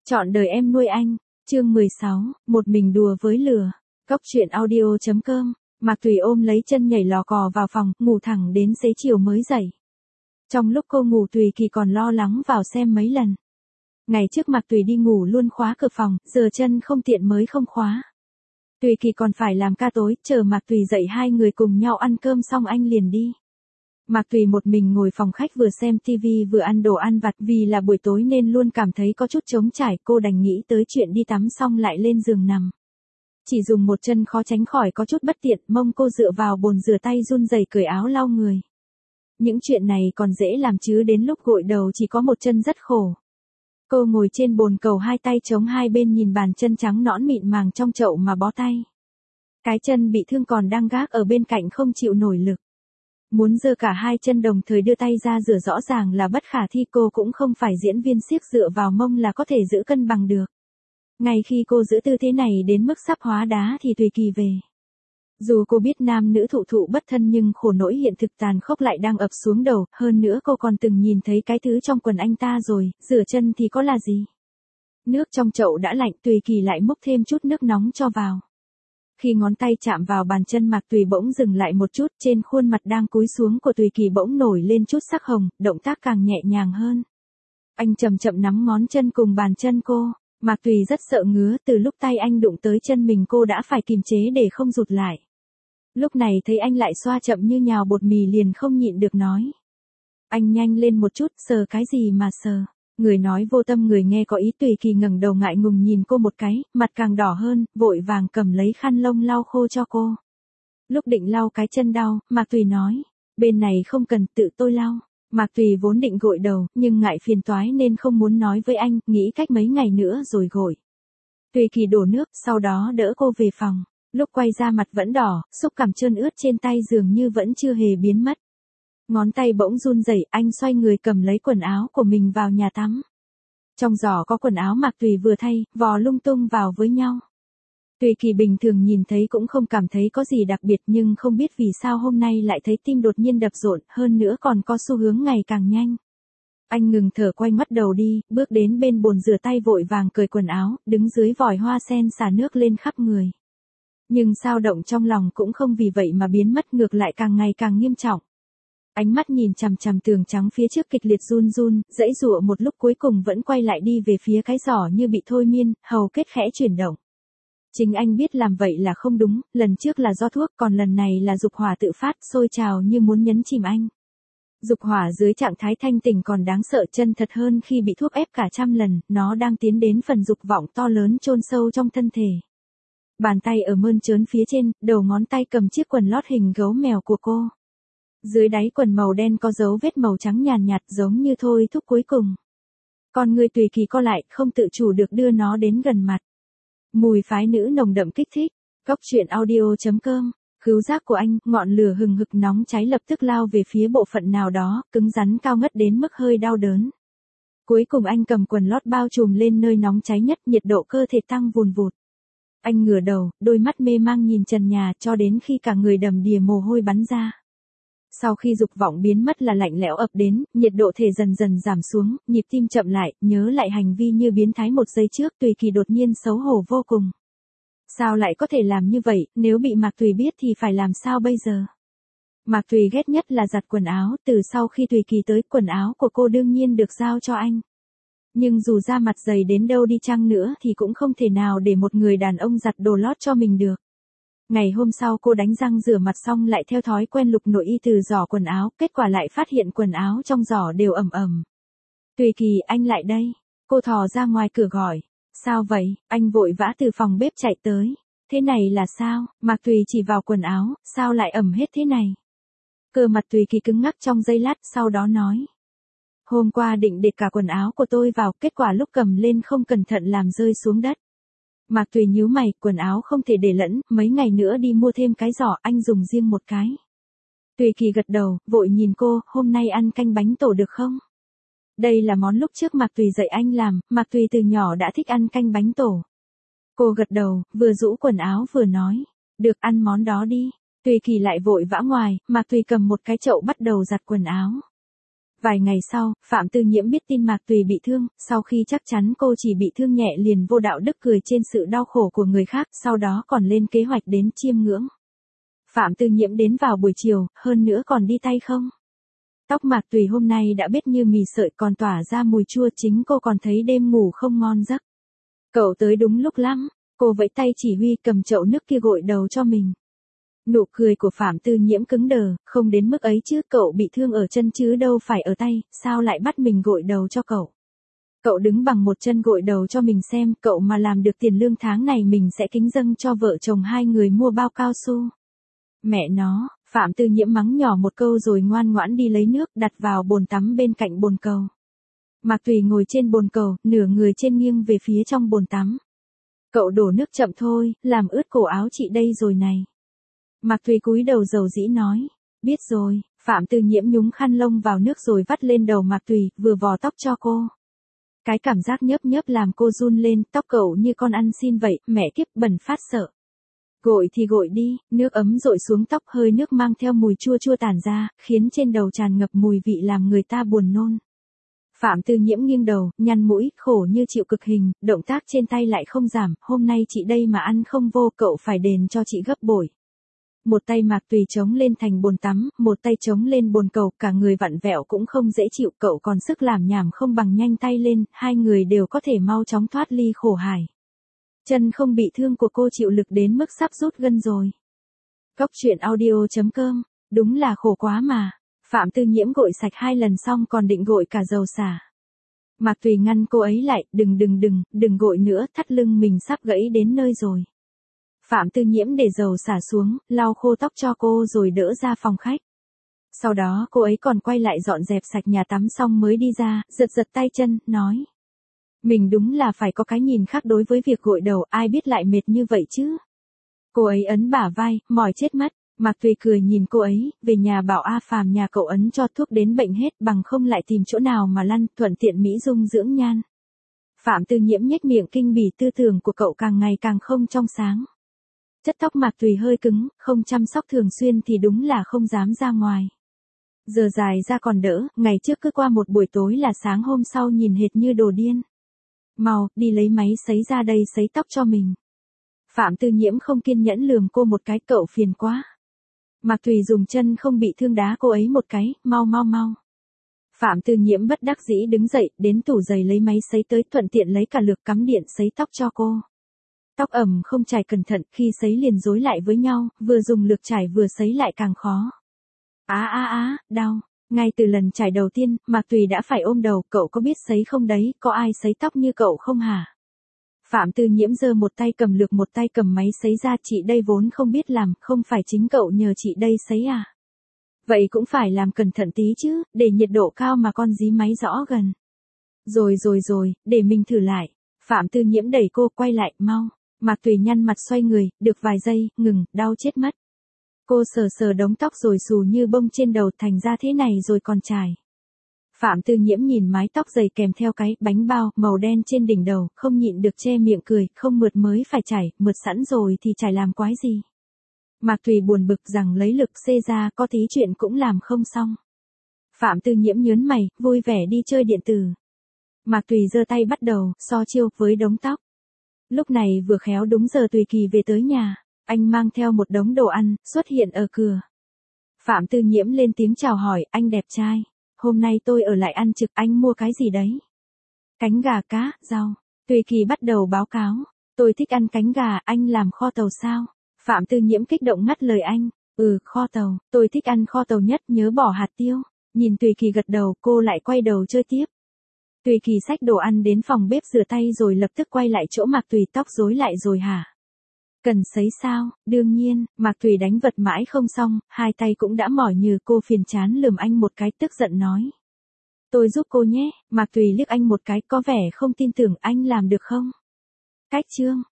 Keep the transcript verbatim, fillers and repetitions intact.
Chọn đời em nuôi anh, chương mười sáu, một mình đùa với lửa. Cốc truyện audio chấm com, Mạc Tùy ôm lấy chân nhảy lò cò vào phòng, ngủ thẳng đến xế chiều mới dậy. Trong lúc cô ngủ Tùy Kỳ còn lo lắng vào xem mấy lần. Ngày trước Mạc Tùy đi ngủ luôn khóa cửa phòng, giờ chân không tiện mới không khóa. Tùy Kỳ còn phải làm ca tối, chờ Mạc Tùy dậy hai người cùng nhau ăn cơm xong anh liền đi. Mạc Tùy một mình ngồi phòng khách vừa xem tivi vừa ăn đồ ăn vặt, vì là buổi tối nên luôn cảm thấy có chút trống trải, cô đành nghĩ tới chuyện đi tắm xong lại lên giường nằm. Chỉ dùng một chân khó tránh khỏi có chút bất tiện, mông cô dựa vào bồn rửa tay run rẩy cởi áo lau người. Những chuyện này còn dễ làm chứ đến lúc gội đầu chỉ có một chân rất khổ. Cô ngồi trên bồn cầu hai tay chống hai bên nhìn bàn chân trắng nõn mịn màng trong chậu mà bó tay. Cái chân bị thương còn đang gác ở bên cạnh không chịu nổi lực. Muốn giơ cả hai chân đồng thời đưa tay ra rửa rõ ràng là bất khả thi, cô cũng không phải diễn viên xiếc dựa vào mông là có thể giữ cân bằng được. Ngay khi cô giữ tư thế này đến mức sắp hóa đá thì Tùy Kỳ về. Dù cô biết nam nữ thụ thụ bất thân nhưng khổ nỗi hiện thực tàn khốc lại đang ập xuống đầu, hơn nữa cô còn từng nhìn thấy cái thứ trong quần anh ta rồi, rửa chân thì có là gì. Nước trong chậu đã lạnh, Tùy Kỳ lại múc thêm chút nước nóng cho vào. Khi ngón tay chạm vào bàn chân Mạc Tùy bỗng dừng lại một chút, trên khuôn mặt đang cúi xuống của Tùy Kỳ bỗng nổi lên chút sắc hồng, động tác càng nhẹ nhàng hơn. Anh chậm chậm nắm ngón chân cùng bàn chân cô, Mạc Tùy rất sợ ngứa, từ lúc tay anh đụng tới chân mình cô đã phải kiềm chế để không rụt lại. Lúc này thấy anh lại xoa chậm như nhào bột mì liền không nhịn được nói. Anh nhanh lên một chút, sờ cái gì mà sờ. Người nói vô tâm người nghe có ý. Tùy Kỳ ngẩng đầu ngại ngùng nhìn cô một cái, mặt càng đỏ hơn, vội vàng cầm lấy khăn lông lau khô cho cô. Lúc định lau cái chân đau, Mạc Tùy nói, bên này không cần, tự tôi lau. Mạc Tùy vốn định gội đầu, nhưng ngại phiền toái nên không muốn nói với anh, nghĩ cách mấy ngày nữa rồi gội. Tùy Kỳ đổ nước, sau đó đỡ cô về phòng. Lúc quay ra mặt vẫn đỏ, xúc cảm trơn ướt trên tay dường như vẫn chưa hề biến mất. Ngón tay bỗng run rẩy, anh xoay người cầm lấy quần áo của mình vào nhà tắm. Trong giỏ có quần áo Mạc Tùy vừa thay, vò lung tung vào với nhau. Tùy Kỳ bình thường nhìn thấy cũng không cảm thấy có gì đặc biệt, nhưng không biết vì sao hôm nay lại thấy tim đột nhiên đập rộn, hơn nữa còn có xu hướng ngày càng nhanh. Anh ngừng thở quay mắt đầu đi, bước đến bên bồn rửa tay vội vàng cởi quần áo, đứng dưới vòi hoa sen xả nước lên khắp người. Nhưng dao động trong lòng cũng không vì vậy mà biến mất, ngược lại càng ngày càng nghiêm trọng. Ánh mắt nhìn chằm chằm tường trắng phía trước kịch liệt run run, dãy dụa một lúc cuối cùng vẫn quay lại đi về phía cái giỏ như bị thôi miên, hầu kết khẽ chuyển động. Chính anh biết làm vậy là không đúng, lần trước là do thuốc, còn lần này là dục hỏa tự phát, sôi trào như muốn nhấn chìm anh. Dục hỏa dưới trạng thái thanh tỉnh còn đáng sợ chân thật hơn khi bị thuốc ép cả trăm lần, nó đang tiến đến phần dục vọng to lớn chôn sâu trong thân thể. Bàn tay ở mơn trớn phía trên, đầu ngón tay cầm chiếc quần lót hình gấu mèo của cô. Dưới đáy quần màu đen có dấu vết màu trắng nhàn nhạt, nhạt giống như thôi thúc cuối cùng. Con người Tùy Kỳ co lại, không tự chủ được đưa nó đến gần mặt. Mùi phái nữ nồng đậm kích thích. Cốc truyện audio chấm com, khứu giác của anh, ngọn lửa hừng hực nóng cháy lập tức lao về phía bộ phận nào đó, cứng rắn cao ngất đến mức hơi đau đớn. Cuối cùng anh cầm quần lót bao trùm lên nơi nóng cháy nhất, nhiệt độ cơ thể tăng vùn vụt. Anh ngửa đầu, đôi mắt mê mang nhìn trần nhà cho đến khi cả người đầm đìa mồ hôi bắn ra. Sau khi dục vọng biến mất là lạnh lẽo ập đến, nhiệt độ thể dần dần giảm xuống, nhịp tim chậm lại, nhớ lại hành vi như biến thái một giây trước, Tùy Kỳ đột nhiên xấu hổ vô cùng. Sao lại có thể làm như vậy, nếu bị Mạc Tùy biết thì phải làm sao bây giờ? Mạc Tùy ghét nhất là giặt quần áo, từ sau khi Tùy Kỳ tới, quần áo của cô đương nhiên được giao cho anh. Nhưng dù da mặt dày đến đâu đi chăng nữa thì cũng không thể nào để một người đàn ông giặt đồ lót cho mình được. Ngày hôm sau cô đánh răng rửa mặt xong lại theo thói quen lục nội y từ giỏ quần áo, kết quả lại phát hiện quần áo trong giỏ đều ẩm ẩm. Tùy Kỳ, anh lại đây. Cô thò ra ngoài cửa gọi. Sao vậy? Anh vội vã từ phòng bếp chạy tới. Thế này là sao? Mạc Tùy chỉ vào quần áo, sao lại ẩm hết thế này? Cơ mặt Tùy Kỳ cứng ngắc trong giây lát, sau đó nói. Hôm qua định để cả quần áo của tôi vào, kết quả lúc cầm lên không cẩn thận làm rơi xuống đất. Mạc Tùy nhíu mày, quần áo không thể để lẫn, mấy ngày nữa đi mua thêm cái giỏ, anh dùng riêng một cái. Tùy Kỳ gật đầu, vội nhìn cô, hôm nay ăn canh bánh tổ được không? Đây là món lúc trước Mạc Tùy dạy anh làm, Mạc Tùy từ nhỏ đã thích ăn canh bánh tổ. Cô gật đầu, vừa rũ quần áo vừa nói, được, ăn món đó đi. Tùy Kỳ lại vội vã ngoài, Mạc Tùy cầm một cái chậu bắt đầu giặt quần áo. Vài ngày sau, Phạm Tư Nhiễm biết tin Mạc Tùy bị thương, sau khi chắc chắn cô chỉ bị thương nhẹ liền vô đạo đức cười trên sự đau khổ của người khác, sau đó còn lên kế hoạch đến chiêm ngưỡng. Phạm Tư Nhiễm đến vào buổi chiều, hơn nữa còn đi tay không. Tóc Mạc Tùy hôm nay đã bết như mì sợi còn tỏa ra mùi chua, chính cô còn thấy đêm ngủ không ngon giấc. Cậu tới đúng lúc lắm, cô vẫy tay chỉ huy cầm chậu nước kia gội đầu cho mình. Nụ cười của Phạm Tư Nhiễm cứng đờ, không đến mức ấy chứ, cậu bị thương ở chân chứ đâu phải ở tay, sao lại bắt mình gội đầu cho cậu. Cậu đứng bằng một chân gội đầu cho mình xem, cậu mà làm được tiền lương tháng này mình sẽ kính dâng cho vợ chồng hai người mua bao cao su. Mẹ nó, Phạm Tư Nhiễm mắng nhỏ một câu rồi ngoan ngoãn đi lấy nước đặt vào bồn tắm bên cạnh bồn cầu. Mạc Tùy ngồi trên bồn cầu, nửa người trên nghiêng về phía trong bồn tắm. Cậu đổ nước chậm thôi, làm ướt cổ áo chị đây rồi này. Mạc Tùy cúi đầu dầu dĩ nói, biết rồi. Phạm Tư Nhiễm nhúng khăn lông vào nước rồi vắt lên đầu Mạc Tùy, vừa vò tóc cho cô. Cái cảm giác nhớp nhớp làm cô run lên, tóc cậu như con ăn xin vậy, mẹ kiếp bẩn phát sợ. Gội thì gội đi, nước ấm dội xuống tóc, hơi nước mang theo mùi chua chua tản ra, khiến trên đầu tràn ngập mùi vị làm người ta buồn nôn. Phạm Tư Nhiễm nghiêng đầu, nhăn mũi, khổ như chịu cực hình, động tác trên tay lại không giảm, hôm nay chị đây mà ăn không vô, cậu phải đền cho chị gấp bội. Một tay Mạc Tùy chống lên thành bồn tắm, một tay chống lên bồn cầu, cả người vặn vẹo cũng không dễ chịu, cậu còn sức làm nhảm không bằng nhanh tay lên, hai người đều có thể mau chóng thoát ly khổ hải. Chân không bị thương của cô chịu lực đến mức sắp rút gân rồi. Cốc truyện audio chấm com, đúng là khổ quá mà. Phạm Tư Nhiễm gội sạch hai lần xong còn định gội cả dầu xả. Mạc Tùy ngăn cô ấy lại, đừng đừng đừng, đừng gội nữa, thắt lưng mình sắp gãy đến nơi rồi. Phạm Tư Nhiễm để dầu xả xuống, lau khô tóc cho cô rồi đỡ ra phòng khách. Sau đó cô ấy còn quay lại dọn dẹp sạch nhà tắm xong mới đi ra, giật giật tay chân, nói. Mình đúng là phải có cái nhìn khác đối với việc gội đầu, ai biết lại mệt như vậy chứ. Cô ấy ấn bả vai, mỏi chết mất. Mạc Tùy cười nhìn cô ấy, về nhà bảo A Phàm nhà cậu ấn cho thuốc đến bệnh hết, bằng không lại tìm chỗ nào mà lăn, thuận tiện mỹ dung dưỡng nhan. Phạm Tư Nhiễm nhếch miệng kinh bỉ, tư tưởng của cậu càng ngày càng không trong sáng. Chất tóc Mạc Tùy hơi cứng, không chăm sóc thường xuyên thì đúng là không dám ra ngoài. Giờ dài ra còn đỡ, ngày trước cứ qua một buổi tối là sáng hôm sau nhìn hệt như đồ điên. Mau, đi lấy máy sấy ra đây sấy tóc cho mình. Phạm Tư Nhiễm không kiên nhẫn lườm cô một cái, cậu phiền quá. Mạc Tùy dùng chân không bị thương đá cô ấy một cái, mau mau mau. Phạm Tư Nhiễm bất đắc dĩ đứng dậy, đến tủ giày lấy máy sấy tới, thuận tiện lấy cả lược cắm điện sấy tóc cho cô. Tóc ẩm không chải cẩn thận, khi sấy liền rối lại với nhau, vừa dùng lược chải vừa sấy lại càng khó. Á á á, đau. Ngay từ lần chải đầu tiên, Mạc Tùy đã phải ôm đầu, cậu có biết sấy không đấy, có ai sấy tóc như cậu không hả? Phạm Tư Nhiễm giơ một tay cầm lược một tay cầm máy sấy ra, chị đây vốn không biết làm, không phải chính cậu nhờ chị đây sấy à? Vậy cũng phải làm cẩn thận tí chứ, để nhiệt độ cao mà con dí máy rõ gần. Rồi rồi rồi, để mình thử lại. Phạm Tư Nhiễm đẩy cô quay lại, mau. Mạc Tùy nhăn mặt xoay người, được vài giây, ngừng, đau chết mất. Cô sờ sờ đống tóc rồi xù như bông trên đầu, thành ra thế này rồi còn chải. Phạm Tư Nhiễm nhìn mái tóc dày kèm theo cái bánh bao màu đen trên đỉnh đầu, không nhịn được che miệng cười, không mượt mới phải chải, mượt sẵn rồi thì chải làm quái gì. Mạc Tùy buồn bực rằng lấy lực xê ra có tí chuyện cũng làm không xong. Phạm Tư Nhiễm nhớn mày, vui vẻ đi chơi điện tử. Mạc Tùy giơ tay bắt đầu, so chiêu với đống tóc. Lúc này vừa khéo đúng giờ Tùy Kỳ về tới nhà, anh mang theo một đống đồ ăn, xuất hiện ở cửa. Phạm Tư Nhiễm lên tiếng chào hỏi, anh đẹp trai. Hôm nay tôi ở lại ăn trực, anh mua cái gì đấy? Cánh gà, cá, rau. Tùy Kỳ bắt đầu báo cáo. Tôi thích ăn cánh gà, anh làm kho tàu sao? Phạm Tư Nhiễm kích động ngắt lời anh. Ừ, kho tàu, tôi thích ăn kho tàu nhất, nhớ bỏ hạt tiêu. Nhìn Tùy Kỳ gật đầu, cô lại quay đầu chơi tiếp. Tùy Kỳ xách đồ ăn đến phòng bếp rửa tay rồi lập tức quay lại chỗ Mạc Tùy, tóc rối lại rồi hả? Cần sấy sao? Đương nhiên. Mạc Tùy đánh vật mãi không xong, hai tay cũng đã mỏi nhừ, cô phiền chán lườm anh một cái, tức giận nói. Tôi giúp cô nhé. Mạc Tùy liếc anh một cái, có vẻ không tin tưởng, anh làm được không? Cách chương.